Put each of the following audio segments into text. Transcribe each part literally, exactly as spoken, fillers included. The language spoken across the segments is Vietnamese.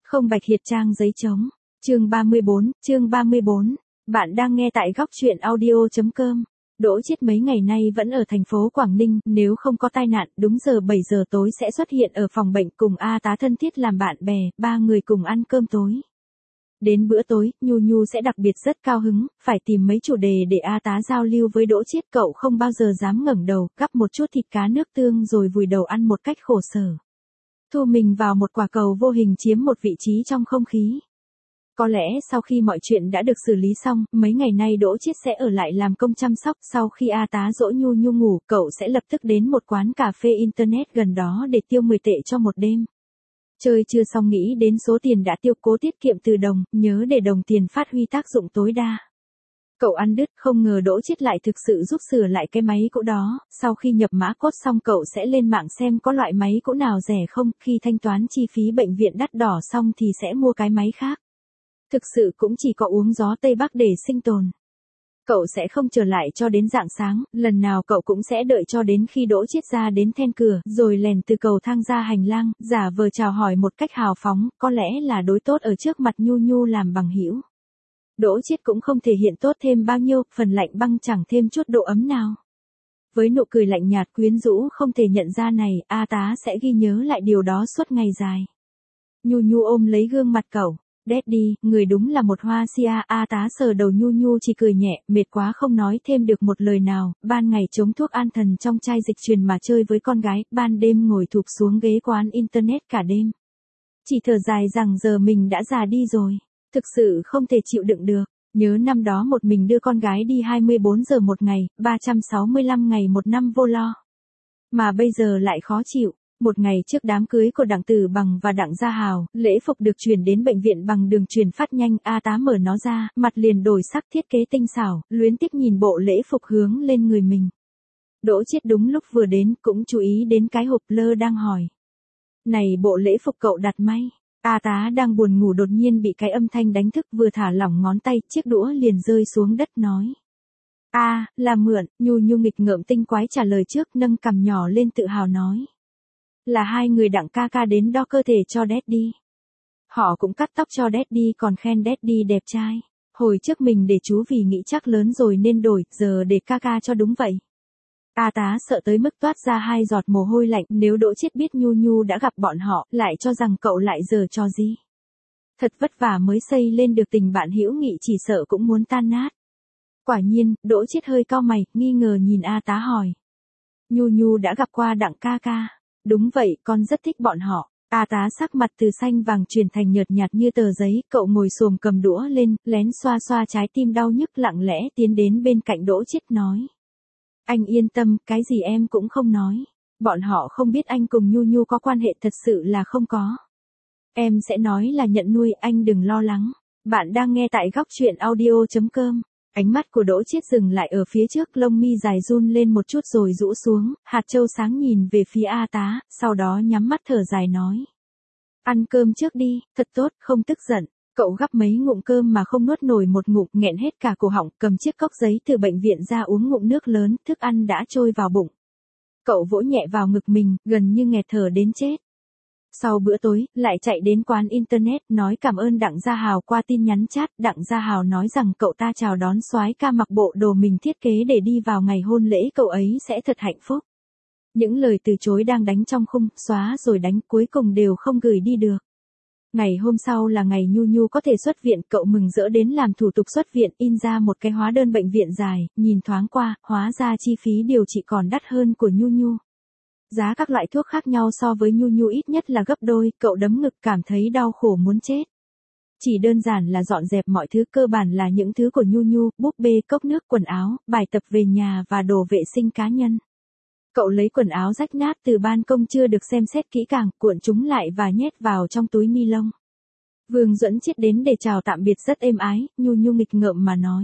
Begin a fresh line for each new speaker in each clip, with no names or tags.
Không bạch hiệt trang giấy trống. Chương ba mươi bốn, chương ba mươi bốn. Bạn đang nghe tại góc truyện audio chấm com. Đỗ Chiết mấy ngày nay vẫn ở thành phố Quảng Ninh, nếu không có tai nạn, đúng giờ bảy giờ tối sẽ xuất hiện ở phòng bệnh cùng A Tá thân thiết làm bạn bè, ba người cùng ăn cơm tối. Đến bữa tối, Nhu Nhu sẽ đặc biệt rất cao hứng, phải tìm mấy chủ đề để A Tá giao lưu với Đỗ Chiết, cậu không bao giờ dám ngẩng đầu, gắp một chút thịt cá nước tương rồi vùi đầu ăn một cách khổ sở. Thu mình vào một quả cầu vô hình chiếm một vị trí trong không khí. Có lẽ sau khi mọi chuyện đã được xử lý xong, mấy ngày nay Đỗ Chiết sẽ ở lại làm công chăm sóc, sau khi A Tá dỗ Nhu Nhu ngủ, cậu sẽ lập tức đến một quán cà phê internet gần đó để tiêu mười tệ cho một đêm. Chơi chưa xong nghĩ đến số tiền đã tiêu, cố tiết kiệm từ đồng, nhớ để đồng tiền phát huy tác dụng tối đa. Cậu ăn đứt, không ngờ Đỗ Chiết lại thực sự giúp sửa lại cái máy cũ đó, sau khi nhập mã code xong cậu sẽ lên mạng xem có loại máy cũ nào rẻ không, khi thanh toán chi phí bệnh viện đắt đỏ xong thì sẽ mua cái máy khác. Thực sự cũng chỉ có uống gió Tây Bắc để sinh tồn. Cậu sẽ không trở lại cho đến rạng sáng, lần nào cậu cũng sẽ đợi cho đến khi Đỗ Chiết ra đến then cửa, rồi lèn từ cầu thang ra hành lang, giả vờ chào hỏi một cách hào phóng, có lẽ là đối tốt ở trước mặt Nhu Nhu làm bằng hữu. Đỗ Chiết cũng không thể hiện tốt thêm bao nhiêu, phần lạnh băng chẳng thêm chút độ ấm nào. Với nụ cười lạnh nhạt quyến rũ không thể nhận ra này, A Tá sẽ ghi nhớ lại điều đó suốt ngày dài. Nhu Nhu ôm lấy gương mặt cậu. Daddy, người đúng là một hoa si a. A Tá sờ đầu Nhu Nhu chỉ cười nhẹ, mệt quá không nói thêm được một lời nào, ban ngày chống thuốc an thần trong chai dịch truyền mà chơi với con gái, ban đêm ngồi thụp xuống ghế quán internet cả đêm. Chỉ thở dài rằng giờ mình đã già đi rồi, thực sự không thể chịu đựng được, nhớ năm đó một mình đưa con gái đi hai mươi bốn giờ một ngày, ba trăm sáu mươi lăm ngày một năm vô lo. Mà bây giờ lại khó chịu. Một ngày trước đám cưới của Đặng Tử Bằng và Đặng Gia Hào, lễ phục được chuyển đến bệnh viện bằng đường truyền phát nhanh, A Tá mở nó ra, mặt liền đổi sắc thiết kế tinh xảo, luyến tiếc nhìn bộ lễ phục hướng lên người mình. Đỗ Chiết đúng lúc vừa đến, cũng chú ý đến cái hộp lơ đang hỏi. Này bộ lễ phục cậu đặt may. A Tá đang buồn ngủ đột nhiên bị cái âm thanh đánh thức, vừa thả lỏng ngón tay, chiếc đũa liền rơi xuống đất nói. A, à, là mượn, Nhu Nhu nghịch ngợm tinh quái trả lời trước, nâng cằm nhỏ lên tự hào nói. Là hai người Đặng ca ca đến đo cơ thể cho Daddy. Họ cũng cắt tóc cho Daddy còn khen Daddy đẹp trai. Hồi trước mình để chú vì nghĩ chắc lớn rồi nên đổi, giờ để ca ca cho đúng vậy. A Tá sợ tới mức toát ra hai giọt mồ hôi lạnh, nếu Đỗ Chiết biết Nhu Nhu đã gặp bọn họ, lại cho rằng cậu lại giở trò gì. Thật vất vả mới xây lên được tình bạn hữu nghị, chỉ sợ cũng muốn tan nát. Quả nhiên, Đỗ Chiết hơi cau mày, nghi ngờ nhìn A Tá hỏi. Nhu Nhu đã gặp qua Đặng ca ca. Đúng vậy, con rất thích bọn họ. A Tá sắc mặt từ xanh vàng chuyển thành nhợt nhạt như tờ giấy, cậu ngồi xổm cầm đũa lên, lén xoa xoa trái tim đau nhức, lặng lẽ tiến đến bên cạnh Đỗ Chiết nói. Anh yên tâm, cái gì em cũng không nói. Bọn họ không biết anh cùng Nhu Nhu có quan hệ, thật sự là không có. Em sẽ nói là nhận nuôi, anh đừng lo lắng. Bạn đang nghe tại góc truyện audio chấm com. Ánh mắt của Đỗ Chiết dừng lại ở phía trước, lông mi dài run lên một chút rồi rũ xuống, hạt châu sáng nhìn về phía A Tá, sau đó nhắm mắt thở dài nói. Ăn cơm trước đi, thật tốt, không tức giận. Cậu gắp mấy ngụm cơm mà không nuốt nổi một ngụm, nghẹn hết cả cổ họng, cầm chiếc cốc giấy từ bệnh viện ra uống ngụm nước lớn, thức ăn đã trôi vào bụng. Cậu vỗ nhẹ vào ngực mình, gần như nghẹt thở đến chết. Sau bữa tối, lại chạy đến quán internet, nói cảm ơn Đặng Gia Hào qua tin nhắn chat. Đặng Gia Hào nói rằng cậu ta chào đón soái ca mặc bộ đồ mình thiết kế để đi vào ngày hôn lễ cậu ấy sẽ thật hạnh phúc. Những lời từ chối đang đánh trong khung, xóa rồi đánh, cuối cùng đều không gửi đi được. Ngày hôm sau là ngày Nhu Nhu có thể xuất viện, cậu mừng rỡ đến làm thủ tục xuất viện, in ra một cái hóa đơn bệnh viện dài, nhìn thoáng qua, hóa ra chi phí điều trị còn đắt hơn của Nhu Nhu. Giá các loại thuốc khác nhau so với Nhu Nhu ít nhất là gấp đôi, cậu đấm ngực cảm thấy đau khổ muốn chết. Chỉ đơn giản là dọn dẹp mọi thứ, cơ bản là những thứ của Nhu Nhu, búp bê, cốc nước, quần áo, bài tập về nhà và đồ vệ sinh cá nhân. Cậu lấy quần áo rách nát từ ban công chưa được xem xét kỹ càng, cuộn chúng lại và nhét vào trong túi ni lông. Vương Duẫn Chiết đến để chào tạm biệt rất êm ái, Nhu Nhu nghịch ngợm mà nói.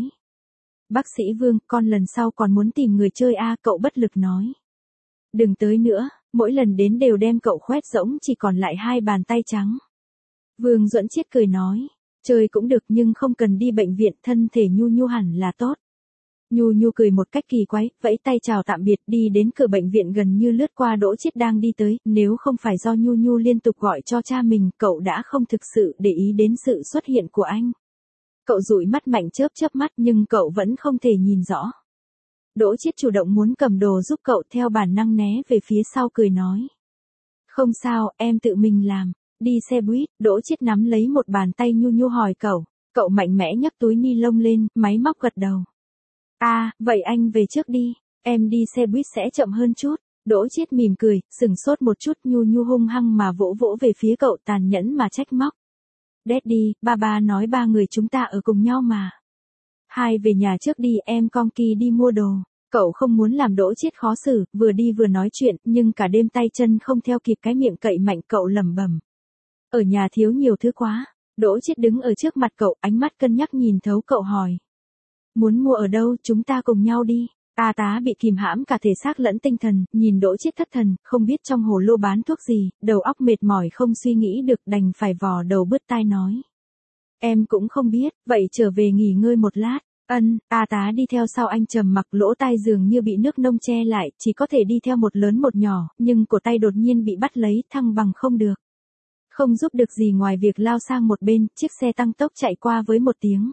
Bác sĩ Vương, con lần sau còn muốn tìm người chơi a, cậu bất lực nói. Đừng tới nữa, mỗi lần đến đều đem cậu khoét rỗng, chỉ còn lại hai bàn tay trắng. Vương Duẫn Chiết cười nói, chơi cũng được nhưng không cần đi bệnh viện, thân thể Nhu Nhu hẳn là tốt. Nhu Nhu cười một cách kỳ quái, vẫy tay chào tạm biệt đi đến cửa bệnh viện gần như lướt qua Đỗ Chiết đang đi tới, nếu không phải do Nhu Nhu liên tục gọi cho cha mình, cậu đã không thực sự để ý đến sự xuất hiện của anh. Cậu dụi mắt mạnh chớp chớp mắt nhưng cậu vẫn không thể nhìn rõ. Đỗ Chiết chủ động muốn cầm đồ giúp cậu, theo bản năng né về phía sau cười nói. Không sao, em tự mình làm. Đi xe buýt, Đỗ Chiết nắm lấy một bàn tay Nhu Nhu hỏi cậu. Cậu mạnh mẽ nhấc túi ni lông lên, máy móc gật đầu. À, vậy anh về trước đi, em đi xe buýt sẽ chậm hơn chút. Đỗ Chiết mỉm cười, sừng sốt một chút. Nhu Nhu hung hăng mà vỗ vỗ về phía cậu, tàn nhẫn mà trách móc. Daddy, ba ba nói ba người chúng ta ở cùng nhau mà. Hai về nhà trước đi, em con Ki đi mua đồ. Cậu không muốn làm Đỗ Chiết khó xử, vừa đi vừa nói chuyện, nhưng cả đêm tay chân không theo kịp, cái miệng cậy mạnh cậu lẩm bẩm. Ở nhà thiếu nhiều thứ quá. Đỗ Chiết đứng ở trước mặt cậu, ánh mắt cân nhắc nhìn thấu cậu hỏi. Muốn mua ở đâu, chúng ta cùng nhau đi. A Tá bị kìm hãm cả thể xác lẫn tinh thần, nhìn Đỗ Chiết thất thần, không biết trong hồ lô bán thuốc gì, đầu óc mệt mỏi không suy nghĩ được, đành phải vò đầu bứt tai nói. Em cũng không biết, vậy trở về nghỉ ngơi một lát. Ân, A Tá đi theo sau anh trầm mặc, lỗ tai dường như bị nước nông che lại, chỉ có thể đi theo một lớn một nhỏ, nhưng cổ tay đột nhiên bị bắt lấy, thăng bằng không được. Không giúp được gì ngoài việc lao sang một bên, chiếc xe tăng tốc chạy qua với một tiếng.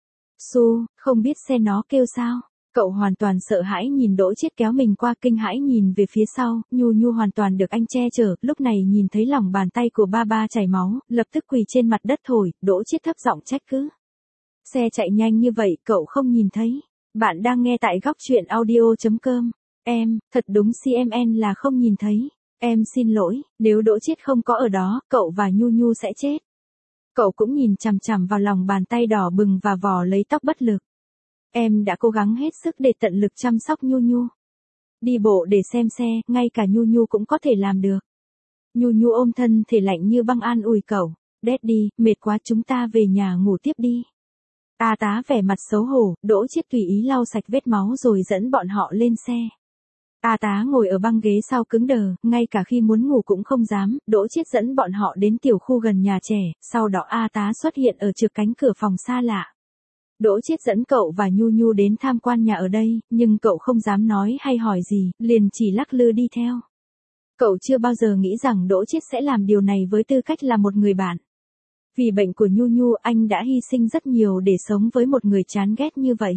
Su, không biết xe nó kêu sao. Cậu hoàn toàn sợ hãi nhìn Đỗ Chiết kéo mình qua, kinh hãi nhìn về phía sau, Nhu Nhu hoàn toàn được anh che chở, lúc này nhìn thấy lòng bàn tay của ba ba chảy máu, lập tức quỳ trên mặt đất thổi. Đỗ Chiết thấp giọng trách cứ. Xe chạy nhanh như vậy, cậu không nhìn thấy. Bạn đang nghe tại góc truyện audio chấm com. Em, thật đúng xê em en là không nhìn thấy. Em xin lỗi, nếu Đỗ Chiết không có ở đó, cậu và Nhu Nhu sẽ chết. Cậu cũng nhìn chằm chằm vào lòng bàn tay đỏ bừng và vò lấy tóc bất lực. Em đã cố gắng hết sức để tận lực chăm sóc Nhu Nhu. Đi bộ để xem xe, ngay cả Nhu Nhu cũng có thể làm được. Nhu Nhu ôm thân thể lạnh như băng an ủi cậu. Daddy, mệt quá, chúng ta về nhà ngủ tiếp đi. A Tá vẻ mặt xấu hổ, Đỗ Chiết tùy ý lau sạch vết máu rồi dẫn bọn họ lên xe. A Tá ngồi ở băng ghế sau cứng đờ, ngay cả khi muốn ngủ cũng không dám. Đỗ Chiết dẫn bọn họ đến tiểu khu gần nhà trẻ, sau đó A Tá xuất hiện ở trước cánh cửa phòng xa lạ. Đỗ Chiết dẫn cậu và Nhu Nhu đến tham quan nhà ở đây, nhưng cậu không dám nói hay hỏi gì, liền chỉ lắc lư đi theo. Cậu chưa bao giờ nghĩ rằng Đỗ Chiết sẽ làm điều này với tư cách là một người bạn. Vì bệnh của Nhu Nhu, anh đã hy sinh rất nhiều để sống với một người chán ghét như vậy.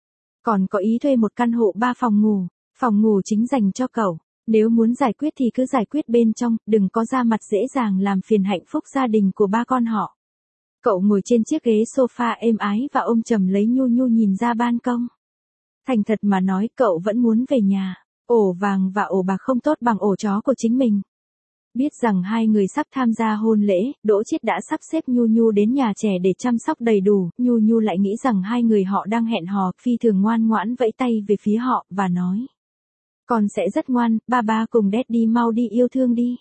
Còn có ý thuê một căn hộ ba phòng ngủ, phòng ngủ chính dành cho cậu. Nếu muốn giải quyết thì cứ giải quyết bên trong, đừng có ra mặt dễ dàng làm phiền hạnh phúc gia đình của ba con họ. Cậu ngồi trên chiếc ghế sofa êm ái và ôm chầm lấy Nhu Nhu nhìn ra ban công. Thành thật mà nói, cậu vẫn muốn về nhà. Ổ vàng và ổ bạc không tốt bằng ổ chó của chính mình. Biết rằng hai người sắp tham gia hôn lễ, Đỗ Chiết đã sắp xếp Nhu Nhu đến nhà trẻ để chăm sóc đầy đủ. Nhu Nhu lại nghĩ rằng hai người họ đang hẹn hò, phi thường ngoan ngoãn vẫy tay về phía họ, và nói. Con sẽ rất ngoan, ba ba cùng Daddy mau đi yêu thương đi.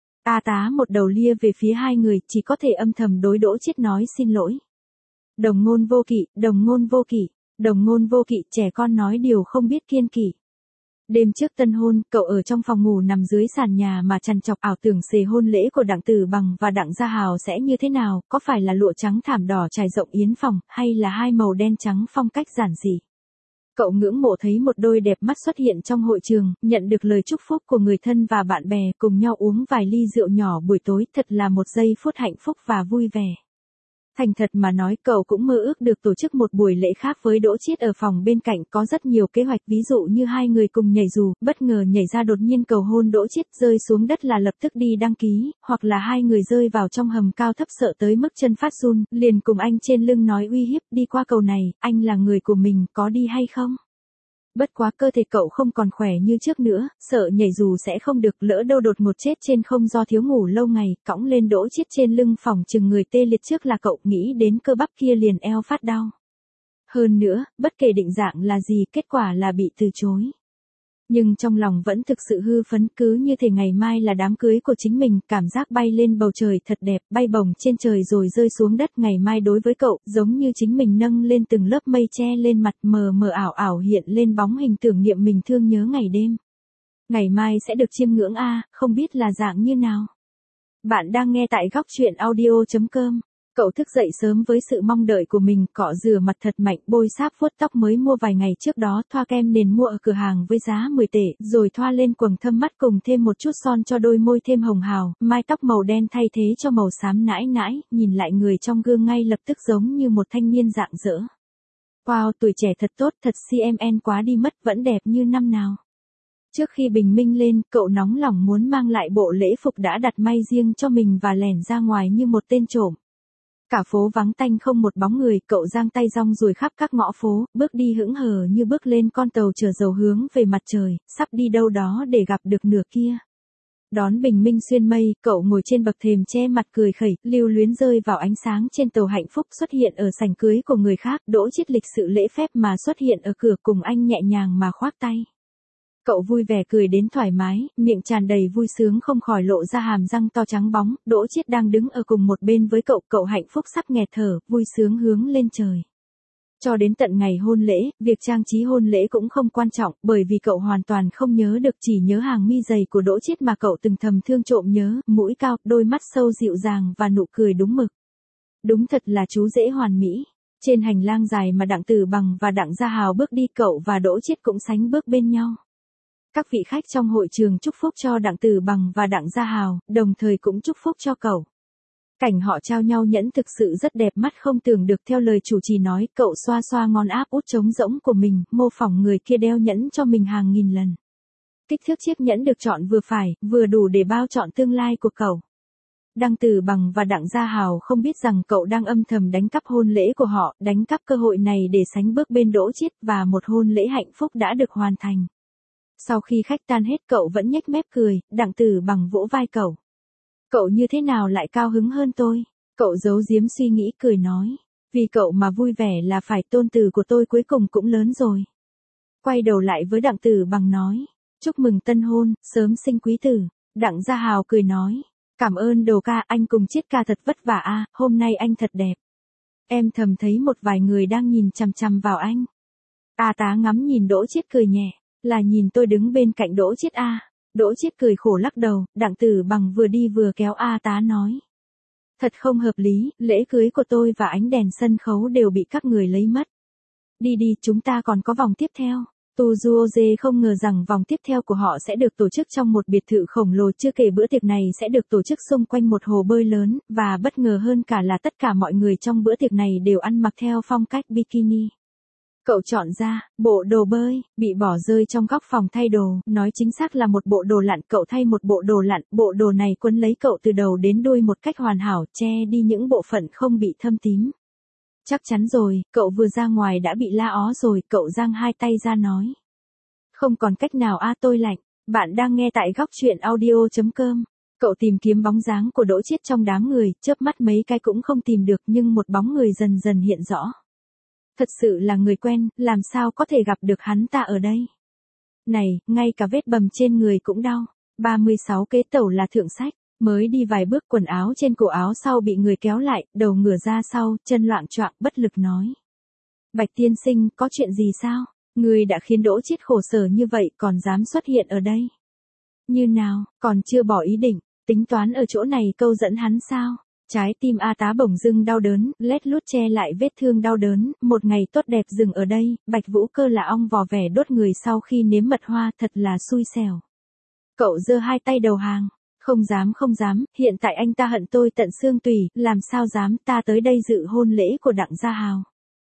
A Tá một đầu lia về phía hai người, chỉ có thể âm thầm đối Đỗ Chiết nói xin lỗi. Đồng ngôn vô kỵ, đồng ngôn vô kỵ, đồng ngôn vô kỵ, trẻ con nói điều không biết kiêng kỵ. Đêm trước tân hôn, cậu ở trong phòng ngủ nằm dưới sàn nhà mà trằn trọc ảo tưởng xề hôn lễ của Đặng Tử Bằng và Đặng Gia Hào sẽ như thế nào, có phải là lụa trắng thảm đỏ trải rộng yến phòng, hay là hai màu đen trắng phong cách giản dị. Cậu ngưỡng mộ thấy một đôi đẹp mắt xuất hiện trong hội trường, nhận được lời chúc phúc của người thân và bạn bè, cùng nhau uống vài ly rượu nhỏ buổi tối, thật là một giây phút hạnh phúc và vui vẻ. Thành thật mà nói, cậu cũng mơ ước được tổ chức một buổi lễ khác với Đỗ Chiết ở phòng bên cạnh, có rất nhiều kế hoạch, ví dụ như hai người cùng nhảy dù, bất ngờ nhảy ra đột nhiên cầu hôn Đỗ Chiết, rơi xuống đất là lập tức đi đăng ký, hoặc là hai người rơi vào trong hầm cao thấp sợ tới mức chân phát run, liền cùng anh trên lưng nói uy hiếp, đi qua cầu này, anh là người của mình, có đi hay không? Bất quá cơ thể cậu không còn khỏe như trước nữa, sợ nhảy dù sẽ không được, lỡ đâu đột ngột chết trên không do thiếu ngủ lâu ngày, cõng lên Đỗ Chiết trên lưng phòng chừng người tê liệt trước là cậu, nghĩ đến cơ bắp kia liền eo phát đau. Hơn nữa, bất kể định dạng là gì, kết quả là bị từ chối. Nhưng trong lòng vẫn thực sự hư phấn, cứ như thể ngày mai là đám cưới của chính mình, cảm giác bay lên bầu trời thật đẹp, bay bổng trên trời rồi rơi xuống đất, ngày mai đối với cậu, giống như chính mình nâng lên từng lớp mây che lên mặt, mờ mờ ảo ảo hiện lên bóng hình tưởng niệm mình thương nhớ ngày đêm. Ngày mai sẽ được chiêm ngưỡng a, không biết là dạng như nào. Bạn đang nghe tại góc truyện audio chấm com. Cậu thức dậy sớm với sự mong đợi của mình, cọ rửa mặt thật mạnh, bôi sáp vuốt tóc mới mua vài ngày trước đó, thoa kem nền mua ở cửa hàng với giá mười tệ, rồi thoa lên quầng thâm mắt cùng thêm một chút son cho đôi môi thêm hồng hào, mái tóc màu đen thay thế cho màu xám nãi nãi, nhìn lại người trong gương ngay lập tức giống như một thanh niên rạng rỡ. Wow, tuổi trẻ thật tốt, thật xê em en quá đi mất, vẫn đẹp như năm nào. Trước khi bình minh lên, cậu nóng lòng muốn mang lại bộ lễ phục đã đặt may riêng cho mình và lẻn ra ngoài như một tên trộm. Cả phố vắng tanh không một bóng người, cậu giang tay rong ruổi khắp các ngõ phố, bước đi hững hờ như bước lên con tàu chở dầu hướng về mặt trời, sắp đi đâu đó để gặp được nửa kia. Đón bình minh xuyên mây, cậu ngồi trên bậc thềm che mặt cười khẩy, lưu luyến rơi vào ánh sáng trên tàu hạnh phúc xuất hiện ở sảnh cưới của người khác, Đỗ Chiết lịch sự lễ phép mà xuất hiện ở cửa cùng anh nhẹ nhàng mà khoác tay. Cậu vui vẻ cười đến thoải mái, miệng tràn đầy vui sướng không khỏi lộ ra hàm răng to trắng bóng, Đỗ Chiết đang đứng ở cùng một bên với cậu, cậu hạnh phúc sắp nghẹt thở, vui sướng hướng lên trời. Cho đến tận ngày hôn lễ, việc trang trí hôn lễ cũng không quan trọng, bởi vì cậu hoàn toàn không nhớ được, chỉ nhớ hàng mi dày của Đỗ Chiết mà cậu từng thầm thương trộm nhớ, mũi cao, đôi mắt sâu dịu dàng và nụ cười đúng mực. Đúng thật là chú rể hoàn mỹ. Trên hành lang dài mà Đặng Tử Bằng và Đặng Gia Hào bước đi, cậu và Đỗ Chiết cũng sánh bước bên nhau. Các vị khách trong hội trường chúc phúc cho Đặng Tử Bằng và Đặng Gia Hào, đồng thời cũng chúc phúc cho cậu. Cảnh họ trao nhau nhẫn thực sự rất đẹp mắt không tưởng được, theo lời chủ trì nói, cậu xoa xoa ngón áp út trống rỗng của mình, mô phỏng người kia đeo nhẫn cho mình hàng nghìn lần. Kích thước chiếc nhẫn được chọn vừa phải, vừa đủ để bao trọn tương lai của cậu. Đặng Tử Bằng và Đặng Gia Hào không biết rằng cậu đang âm thầm đánh cắp hôn lễ của họ, đánh cắp cơ hội này để sánh bước bên Đỗ Chiết, và một hôn lễ hạnh phúc đã được hoàn thành. Sau khi khách tan hết, cậu vẫn nhếch mép cười, Đặng Tử Bằng vỗ vai cậu. Cậu như thế nào lại cao hứng hơn tôi? Cậu giấu giếm suy nghĩ cười nói. Vì cậu mà vui vẻ là phải, tôn tử của tôi cuối cùng cũng lớn rồi. Quay đầu lại với Đặng Tử Bằng nói. Chúc mừng tân hôn, sớm sinh quý tử. Đặng Gia Hào cười nói. Cảm ơn Đồ ca, anh cùng Chiết ca thật vất vả a, hôm nay anh thật đẹp. Em thầm thấy một vài người đang nhìn chằm chằm vào anh. A Tá ngắm nhìn Đỗ Chiết cười nhẹ. Là nhìn tôi đứng bên cạnh Đỗ Chiết a. Đỗ Chiết cười khổ lắc đầu, Đặng Tử Bằng vừa đi vừa kéo A Tá nói. Thật không hợp lý, lễ cưới của tôi và ánh đèn sân khấu đều bị các người lấy mất. Đi đi, chúng ta còn có vòng tiếp theo. Tujuoje không ngờ rằng vòng tiếp theo của họ sẽ được tổ chức trong một biệt thự khổng lồ, chưa kể bữa tiệc này sẽ được tổ chức xung quanh một hồ bơi lớn, và bất ngờ hơn cả là tất cả mọi người trong bữa tiệc này đều ăn mặc theo phong cách bikini. Cậu chọn ra, bộ đồ bơi, bị bỏ rơi trong góc phòng thay đồ, nói chính xác là một bộ đồ lặn, cậu thay một bộ đồ lặn, bộ đồ này quấn lấy cậu từ đầu đến đuôi một cách hoàn hảo, che đi những bộ phận không bị thâm tím. Chắc chắn rồi, cậu vừa ra ngoài đã bị la ó rồi, cậu giang hai tay ra nói. Không còn cách nào a, tôi lạnh. Bạn đang nghe tại góc truyện audio chấm com. Cậu tìm kiếm bóng dáng của Đỗ Chiết trong đám người, chớp mắt mấy cái cũng không tìm được, nhưng một bóng người dần dần hiện rõ. Thật sự là người quen, làm sao có thể gặp được hắn ta ở đây? Này, ngay cả vết bầm trên người cũng đau. ba mươi sáu kế tẩu là thượng sách, mới đi vài bước quần áo trên cổ áo sau bị người kéo lại, đầu ngửa ra sau, chân loạng choạng, bất lực nói. Bạch tiên sinh, có chuyện gì sao? Người đã khiến Đỗ Chiết khổ sở như vậy còn dám xuất hiện ở đây. Như nào, còn chưa bỏ ý định, tính toán ở chỗ này câu dẫn hắn sao? Trái tim A Tá bỗng dưng đau đớn, lét lút che lại vết thương đau đớn, một ngày tốt đẹp dừng ở đây, Bạch Vũ Cơ là ong vò vẻ đốt người sau khi nếm mật hoa, thật là xui xẻo. Cậu giơ hai tay đầu hàng, không dám không dám, hiện tại anh ta hận tôi tận xương tủy, làm sao dám, ta tới đây dự hôn lễ của Đặng Gia Hào.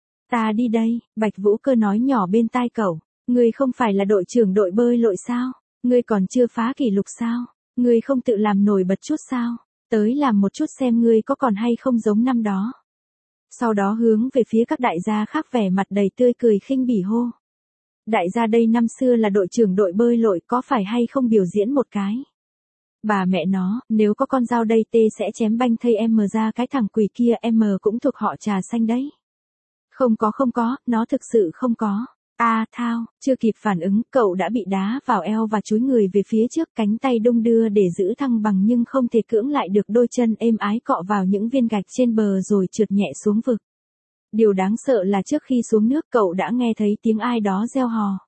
Ta đi đây, Bạch Vũ Cơ nói nhỏ bên tai cậu, ngươi không phải là đội trưởng đội bơi lội sao, ngươi còn chưa phá kỷ lục sao, ngươi không tự làm nổi bật chút sao. Tới làm một chút xem ngươi có còn hay không giống năm đó. Sau đó hướng về phía các đại gia khác vẻ mặt đầy tươi cười khinh bỉ hô. Đại gia đây năm xưa là đội trưởng đội bơi lội, có phải hay không biểu diễn một cái. Bà mẹ nó, nếu có con dao đây tê sẽ chém banh thây em ra cái thằng quỷ kia, em cũng thuộc họ Trà Xanh đấy. Không có không có, nó thực sự không có. A à, thao, chưa kịp phản ứng, cậu đã bị đá vào eo và chúi người về phía trước, cánh tay đung đưa để giữ thăng bằng nhưng không thể cưỡng lại được, đôi chân êm ái cọ vào những viên gạch trên bờ rồi trượt nhẹ xuống vực. Điều đáng sợ là trước khi xuống nước cậu đã nghe thấy tiếng ai đó reo hò.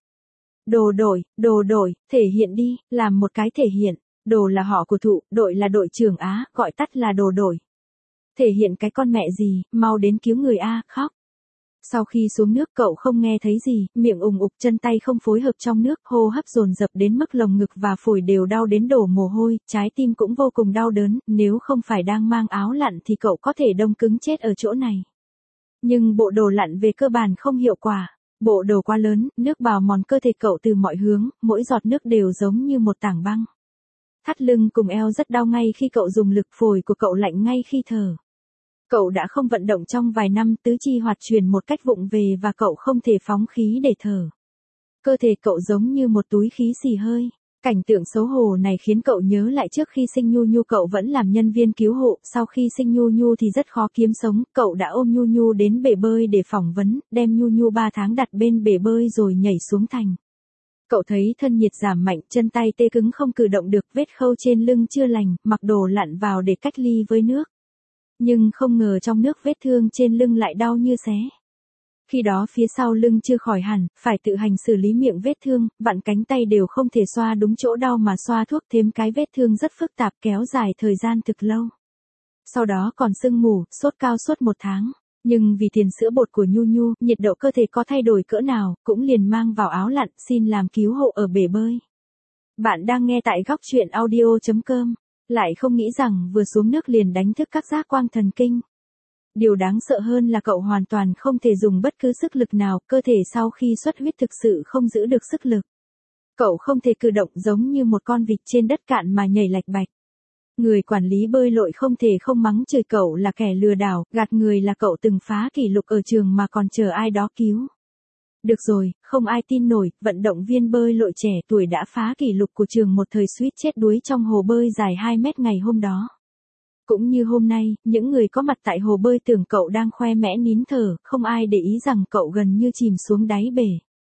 Đồ đổi, đồ đổi, thể hiện đi, làm một cái thể hiện. Đồ là họ của thụ, đội là đội trưởng Á, gọi tắt là đồ đổi. Thể hiện cái con mẹ gì, mau đến cứu người a, khóc. Sau khi xuống nước cậu không nghe thấy gì, miệng ùng ục, chân tay không phối hợp trong nước, hô hấp dồn dập đến mức lồng ngực và phổi đều đau đến đổ mồ hôi, trái tim cũng vô cùng đau đớn, nếu không phải đang mang áo lặn thì cậu có thể đông cứng chết ở chỗ này. Nhưng bộ đồ lặn về cơ bản không hiệu quả. Bộ đồ quá lớn, nước bào mòn cơ thể cậu từ mọi hướng, mỗi giọt nước đều giống như một tảng băng. Thắt lưng cùng eo rất đau ngay khi cậu dùng lực, phổi của cậu lạnh ngay khi thở. Cậu đã không vận động trong vài năm, tứ chi hoạt chuyển một cách vụng về và cậu không thể phóng khí để thở. Cơ thể cậu giống như một túi khí xì hơi. Cảnh tượng xấu hổ này khiến cậu nhớ lại trước khi sinh Nhu Nhu cậu vẫn làm nhân viên cứu hộ, sau khi sinh Nhu Nhu thì rất khó kiếm sống, cậu đã ôm Nhu Nhu đến bể bơi để phỏng vấn, đem Nhu Nhu ba tháng đặt bên bể bơi rồi nhảy xuống thành. Cậu thấy thân nhiệt giảm mạnh, chân tay tê cứng không cử động được, vết khâu trên lưng chưa lành, mặc đồ lặn vào để cách ly với nước. Nhưng không ngờ trong nước vết thương trên lưng lại đau như xé. Khi đó phía sau lưng chưa khỏi hẳn, phải tự hành xử lý miệng vết thương, vặn cánh tay đều không thể xoa đúng chỗ đau mà xoa thuốc, thêm cái vết thương rất phức tạp kéo dài thời gian thực lâu. Sau đó còn sưng mù, sốt cao suốt một tháng. Nhưng vì tiền sữa bột của Nhu Nhu, nhiệt độ cơ thể có thay đổi cỡ nào, cũng liền mang vào áo lặn, xin làm cứu hộ ở bể bơi. Bạn đang nghe tại góc chuyện audio chấm com, lại không nghĩ rằng vừa xuống nước liền đánh thức các giác quan thần kinh. Điều đáng sợ hơn là cậu hoàn toàn không thể dùng bất cứ sức lực nào, cơ thể sau khi xuất huyết thực sự không giữ được sức lực. Cậu không thể cử động, giống như một con vịt trên đất cạn mà nhảy lạch bạch. Người quản lý bơi lội không thể không mắng chửi cậu là kẻ lừa đảo, gạt người là cậu từng phá kỷ lục ở trường mà còn chờ ai đó cứu. Được rồi, không ai tin nổi, vận động viên bơi lội trẻ tuổi đã phá kỷ lục của trường một thời suýt chết đuối trong hồ bơi dài hai mét ngày hôm đó. Cũng như hôm nay, những người có mặt tại hồ bơi tưởng cậu đang khoe mẽ nín thở, không ai để ý rằng cậu gần như chìm xuống đáy bể.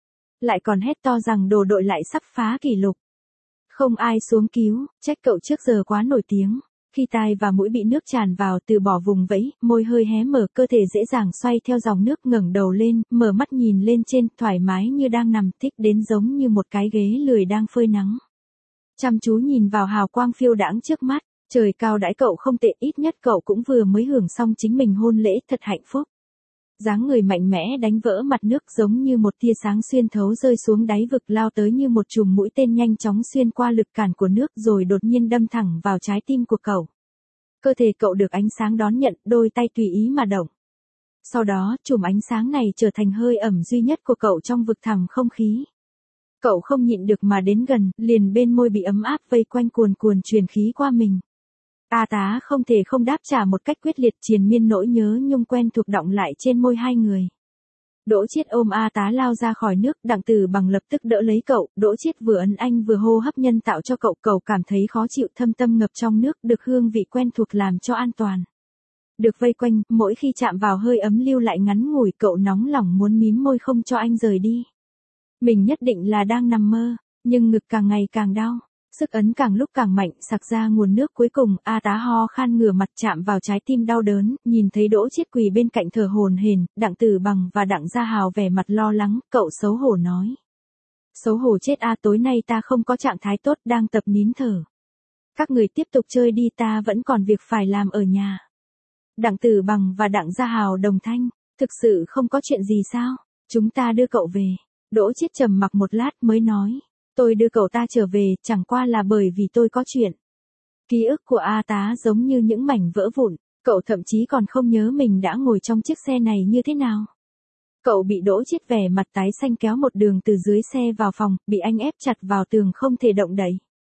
Lại còn hét to rằng đồ đội lại sắp phá kỷ lục. Không ai xuống cứu, trách cậu trước giờ quá nổi tiếng. Khi tai và mũi bị nước tràn vào, từ bỏ vùng vẫy, môi hơi hé mở, cơ thể dễ dàng xoay theo dòng nước, ngẩng đầu lên, mở mắt nhìn lên trên, thoải mái như đang nằm, thích đến giống như một cái ghế lười đang phơi nắng. Chăm chú nhìn vào hào quang phiêu đãng trước mắt, trời cao đãi cậu không tệ, ít nhất cậu cũng vừa mới hưởng xong chính mình hôn lễ, thật hạnh phúc. Dáng người mạnh mẽ đánh vỡ mặt nước, giống như một tia sáng xuyên thấu rơi xuống đáy vực, lao tới như một chùm mũi tên nhanh chóng xuyên qua lực cản của nước rồi đột nhiên đâm thẳng vào trái tim của cậu. Cơ thể cậu được ánh sáng đón nhận, đôi tay tùy ý mà động. Sau đó, chùm ánh sáng này trở thành hơi ẩm duy nhất của cậu trong vực thẳm không khí. Cậu không nhịn được mà đến gần, liền bên môi bị ấm áp vây quanh cuồn cuồn truyền khí qua mình. A Tá không thể không đáp trả một cách quyết liệt, triền miên nỗi nhớ nhung quen thuộc đọng lại trên môi hai người. Đỗ Chiết ôm A Tá lao ra khỏi nước, Đặng Tử Bằng lập tức đỡ lấy cậu, Đỗ Chiết vừa ấn anh vừa hô hấp nhân tạo cho cậu, cậu cảm thấy khó chịu, thâm tâm ngập trong nước, được hương vị quen thuộc làm cho an toàn. Được vây quanh, mỗi khi chạm vào hơi ấm lưu lại ngắn ngủi, cậu nóng lòng muốn mím môi không cho anh rời đi. Mình nhất định là đang nằm mơ, nhưng ngực càng ngày càng đau. Sức ấn càng lúc càng mạnh, sặc ra nguồn nước cuối cùng, A Tá ho khan ngửa mặt chạm vào trái tim đau đớn, nhìn thấy Đỗ Chiết quỳ bên cạnh thở hổn hển, Đặng Tử Bằng và Đặng Gia Hào vẻ mặt lo lắng, cậu xấu hổ nói. Xấu hổ chết a, tối nay ta không có trạng thái tốt, đang tập nín thở. Các người tiếp tục chơi đi, ta vẫn còn việc phải làm ở nhà. Đặng Tử Bằng và Đặng Gia Hào đồng thanh, thực sự không có chuyện gì sao, chúng ta đưa cậu về. Đỗ Chiết trầm mặc một lát mới nói. Tôi đưa cậu ta trở về, chẳng qua là bởi vì tôi có chuyện. Ký ức của A Tá giống như những mảnh vỡ vụn, cậu thậm chí còn không nhớ mình đã ngồi trong chiếc xe này như thế nào. Cậu bị Đỗ Chiết vẻ mặt tái xanh kéo một đường từ dưới xe vào phòng, bị anh ép chặt vào tường không thể động đậy.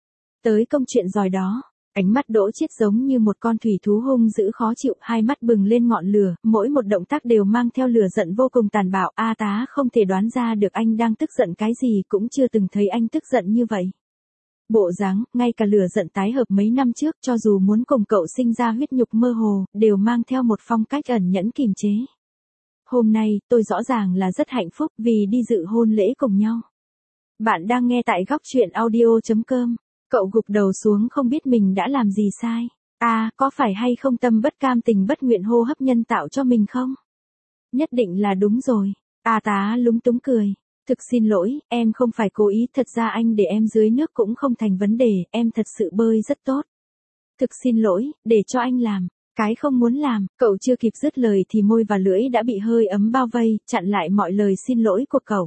Tới công chuyện rồi đó, ánh mắt Đỗ Chiết giống như một con thủy thú hung dữ khó chịu, hai mắt bừng lên ngọn lửa, mỗi một động tác đều mang theo lửa giận vô cùng tàn bạo. A Tá không thể đoán ra được anh đang tức giận cái gì, cũng chưa từng thấy anh tức giận như vậy. Bộ dáng, ngay cả lửa giận tái hợp mấy năm trước, cho dù muốn cùng cậu sinh ra huyết nhục mơ hồ, đều mang theo một phong cách ẩn nhẫn kiềm chế. Hôm nay, tôi rõ ràng là rất hạnh phúc vì đi dự hôn lễ cùng nhau. Bạn đang nghe tại góc chuyện audio chấm com. Cậu gục đầu xuống không biết mình đã làm gì sai. À, có phải hay không tâm bất cam tình bất nguyện hô hấp nhân tạo cho mình không? Nhất định là đúng rồi. A Tá lúng túng cười. Thực xin lỗi, em không phải cố ý, thật ra anh để em dưới nước cũng không thành vấn đề, em thật sự bơi rất tốt. Thực xin lỗi, để cho anh làm. Cái không muốn làm, cậu chưa kịp dứt lời thì môi và lưỡi đã bị hơi ấm bao vây, chặn lại mọi lời xin lỗi của cậu.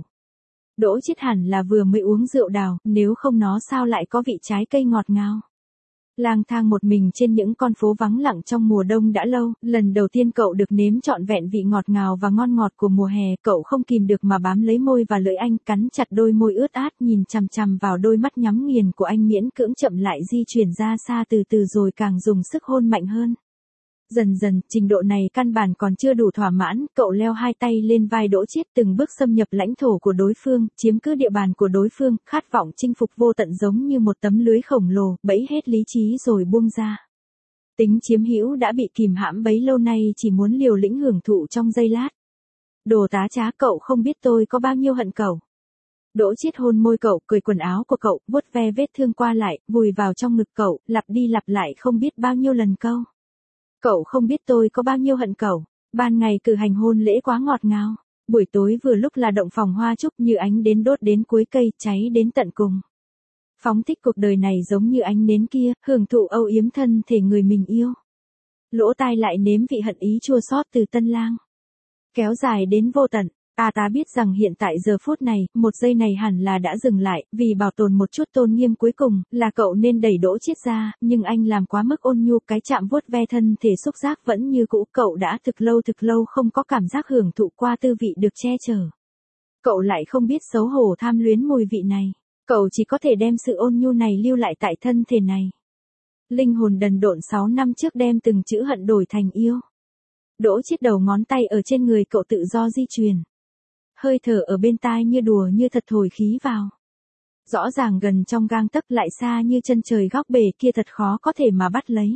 Đỗ Chiết hẳn là vừa mới uống rượu đào, nếu không nó sao lại có vị trái cây ngọt ngào. Lang thang một mình trên những con phố vắng lặng trong mùa đông đã lâu, lần đầu tiên cậu được nếm trọn vẹn vị ngọt ngào và ngon ngọt của mùa hè, cậu không kìm được mà bám lấy môi và lưỡi anh, cắn chặt đôi môi ướt át, nhìn chằm chằm vào đôi mắt nhắm nghiền của anh, miễn cưỡng chậm lại di chuyển ra xa từ từ rồi càng dùng sức hôn mạnh hơn. Dần dần, trình độ này căn bản còn chưa đủ thỏa mãn, cậu leo hai tay lên vai Đỗ Chiết, từng bước xâm nhập lãnh thổ của đối phương, chiếm cứ địa bàn của đối phương, khát vọng chinh phục vô tận giống như một tấm lưới khổng lồ, bẫy hết lý trí rồi buông ra. Tính chiếm hữu đã bị kìm hãm bấy lâu nay chỉ muốn liều lĩnh hưởng thụ trong giây lát. Đồ tá trá, cậu không biết tôi có bao nhiêu hận cậu. Đỗ Chiết hôn môi cậu, cởi quần áo của cậu, vuốt ve vết thương qua lại, vùi vào trong ngực cậu, lặp đi lặp lại không biết bao nhiêu lần câu. Cậu không biết tôi có bao nhiêu hận cậu. Ban ngày cử hành hôn lễ quá ngọt ngào. Buổi tối vừa lúc là động phòng hoa trúc, như ánh đến đốt đến cuối cây, cháy đến tận cùng. Phóng thích cuộc đời này giống như ánh nến kia, hưởng thụ âu yếm thân thể người mình yêu. Lỗ tai lại nếm vị hận ý chua xót từ tân lang. Kéo dài đến vô tận. À ta biết rằng hiện tại giờ phút này, một giây này hẳn là đã dừng lại, vì bảo tồn một chút tôn nghiêm cuối cùng, là cậu nên đẩy Đỗ Chiết ra, nhưng anh làm quá mức ôn nhu, cái chạm vuốt ve thân thể xúc giác vẫn như cũ, cậu đã thực lâu thực lâu không có cảm giác hưởng thụ qua tư vị được che chở. Cậu lại không biết xấu hổ tham luyến mùi vị này, cậu chỉ có thể đem sự ôn nhu này lưu lại tại thân thể này. Linh hồn đần độn sáu năm trước đem từng chữ hận đổi thành yêu. Đỗ Chiết đầu ngón tay ở trên người cậu tự do di chuyển. Hơi thở ở bên tai như đùa như thật thổi khí vào. Rõ ràng gần trong gang tấc, lại xa như chân trời góc bể kia, thật khó có thể mà bắt lấy.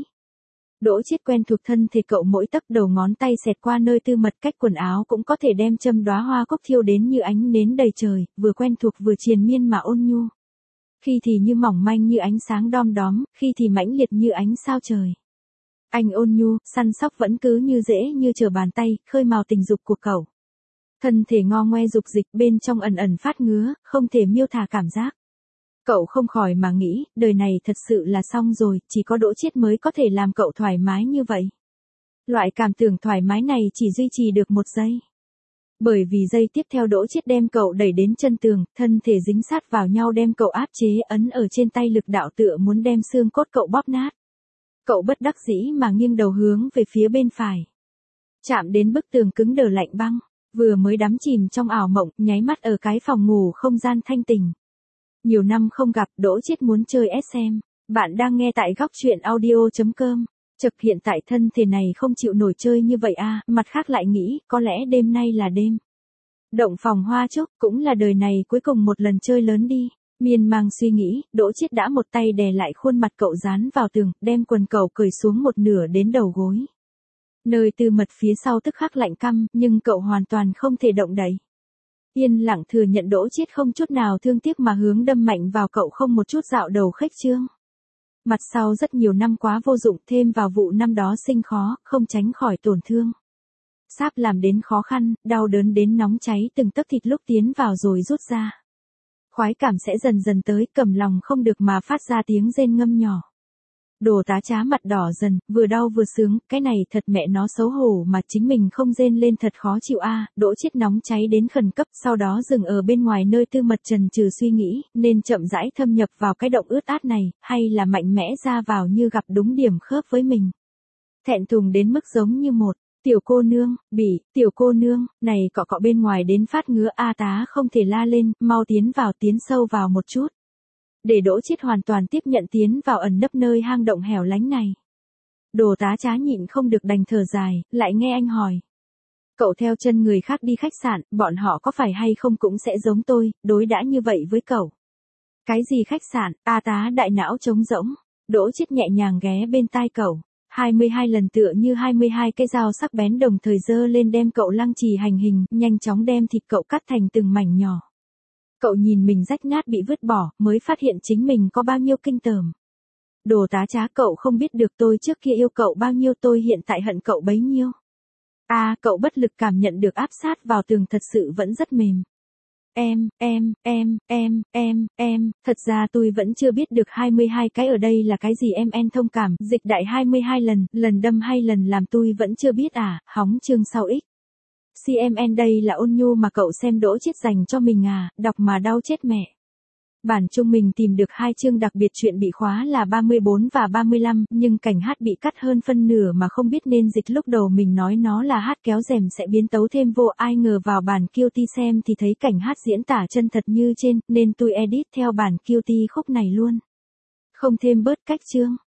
Đỗ Chiết quen thuộc thân thể cậu, mỗi tấc đầu ngón tay xẹt qua nơi tư mật, cách quần áo cũng có thể đem châm đóa hoa cúc thiêu đến như ánh nến đầy trời, vừa quen thuộc vừa triền miên mà ôn nhu. Khi thì như mỏng manh như ánh sáng đom đóm, khi thì mãnh liệt như ánh sao trời. Anh ôn nhu, săn sóc vẫn cứ như dễ như trở bàn tay, khơi mào tình dục của cậu. Thân thể ngo ngoe dục dịch, bên trong ẩn ẩn phát ngứa, không thể miêu tả cảm giác. Cậu không khỏi mà nghĩ, đời này thật sự là xong rồi, chỉ có Đỗ Chiết mới có thể làm cậu thoải mái như vậy. Loại cảm tưởng thoải mái này chỉ duy trì được một giây. Bởi vì giây tiếp theo Đỗ Chiết đem cậu đẩy đến chân tường, thân thể dính sát vào nhau đem cậu áp chế, ấn ở trên tay lực đạo tựa muốn đem xương cốt cậu bóp nát. Cậu bất đắc dĩ mà nghiêng đầu hướng về phía bên phải. Chạm đến bức tường cứng đờ lạnh băng. Vừa mới đắm chìm trong ảo mộng, nháy mắt ở cái phòng ngủ không gian thanh tình. Nhiều năm không gặp, Đỗ Chiết muốn chơi ét em. Bạn đang nghe tại góc truyện audio chấm com. Chật, hiện tại thân thể này không chịu nổi chơi như vậy à, mặt khác lại nghĩ, có lẽ đêm nay là đêm. Động phòng hoa trúc, cũng là đời này cuối cùng một lần chơi lớn đi. Miên mang suy nghĩ, Đỗ Chiết đã một tay đè lại khuôn mặt cậu dán vào tường, đem quần cậu cởi xuống một nửa đến đầu gối. Nơi tư mật phía sau tức khắc lạnh căm, nhưng cậu hoàn toàn không thể động đậy. Yên lặng thừa nhận Đỗ Chiết không chút nào thương tiếc mà hướng đâm mạnh vào cậu, không một chút dạo đầu khuếch trương. Mặt sau rất nhiều năm quá vô dụng, thêm vào vụ năm đó sinh khó, không tránh khỏi tổn thương. Sáp làm đến khó khăn, đau đớn đến nóng cháy, từng tấc thịt lúc tiến vào rồi rút ra. Khoái cảm sẽ dần dần tới, cầm lòng không được mà phát ra tiếng rên ngâm nhỏ. Đồ tá trá mặt đỏ dần, vừa đau vừa sướng, cái này thật mẹ nó xấu hổ mà chính mình không rên lên thật khó chịu a. À. Đỗ Chiết nóng cháy đến khẩn cấp, sau đó dừng ở bên ngoài nơi tư mật, trần trừ suy nghĩ, nên chậm rãi thâm nhập vào cái động ướt át này, hay là mạnh mẽ ra vào như gặp đúng điểm khớp với mình. Thẹn thùng đến mức giống như một tiểu cô nương, bỉ, tiểu cô nương, này cọ cọ bên ngoài đến phát ngứa a. À, tá không thể la lên, mau tiến vào, tiến sâu vào một chút. Để Đỗ Chiết hoàn toàn tiếp nhận tiến vào ẩn nấp nơi hang động hẻo lánh này. Đồ tá trá nhịn không được đành thở dài, lại nghe anh hỏi. Cậu theo chân người khác đi khách sạn, bọn họ có phải hay không cũng sẽ giống tôi, đối đãi như vậy với cậu. Cái gì khách sạn, a. Tá đại não trống rỗng. Đỗ Chiết nhẹ nhàng ghé bên tai cậu. hai mươi hai lần tựa như hai mươi hai cái dao sắc bén đồng thời giơ lên đem cậu lăng trì hành hình, nhanh chóng đem thịt cậu cắt thành từng mảnh nhỏ. Cậu nhìn mình rách nát bị vứt bỏ, mới phát hiện chính mình có bao nhiêu kinh tởm. Đồ tá trá, cậu không biết được tôi trước kia yêu cậu bao nhiêu, tôi hiện tại hận cậu bấy nhiêu. À, cậu bất lực cảm nhận được áp sát vào tường thật sự vẫn rất mềm. em, em, em, em, em, em, thật ra tôi vẫn chưa biết được hai mươi hai cái ở đây là cái gì em en thông cảm, dịch đại hai mươi hai lần, lần đâm hay lần làm tôi vẫn chưa biết à, hóng chương sau x. xê em en đây là ôn nhu mà cậu xem đỗ chết dành cho mình à, đọc mà đau chết mẹ. Bản chung mình tìm được hai chương đặc biệt chuyện bị khóa là ba mươi bốn và ba mươi lăm, nhưng cảnh hát bị cắt hơn phân nửa mà không biết nên dịch lúc đầu mình nói nó là hát kéo rèm sẽ biến tấu thêm vô, ai ngờ vào bản Qt xem thì thấy cảnh hát diễn tả chân thật như trên, nên tôi edit theo bản Qt khúc này luôn. Không thêm bớt cách chương.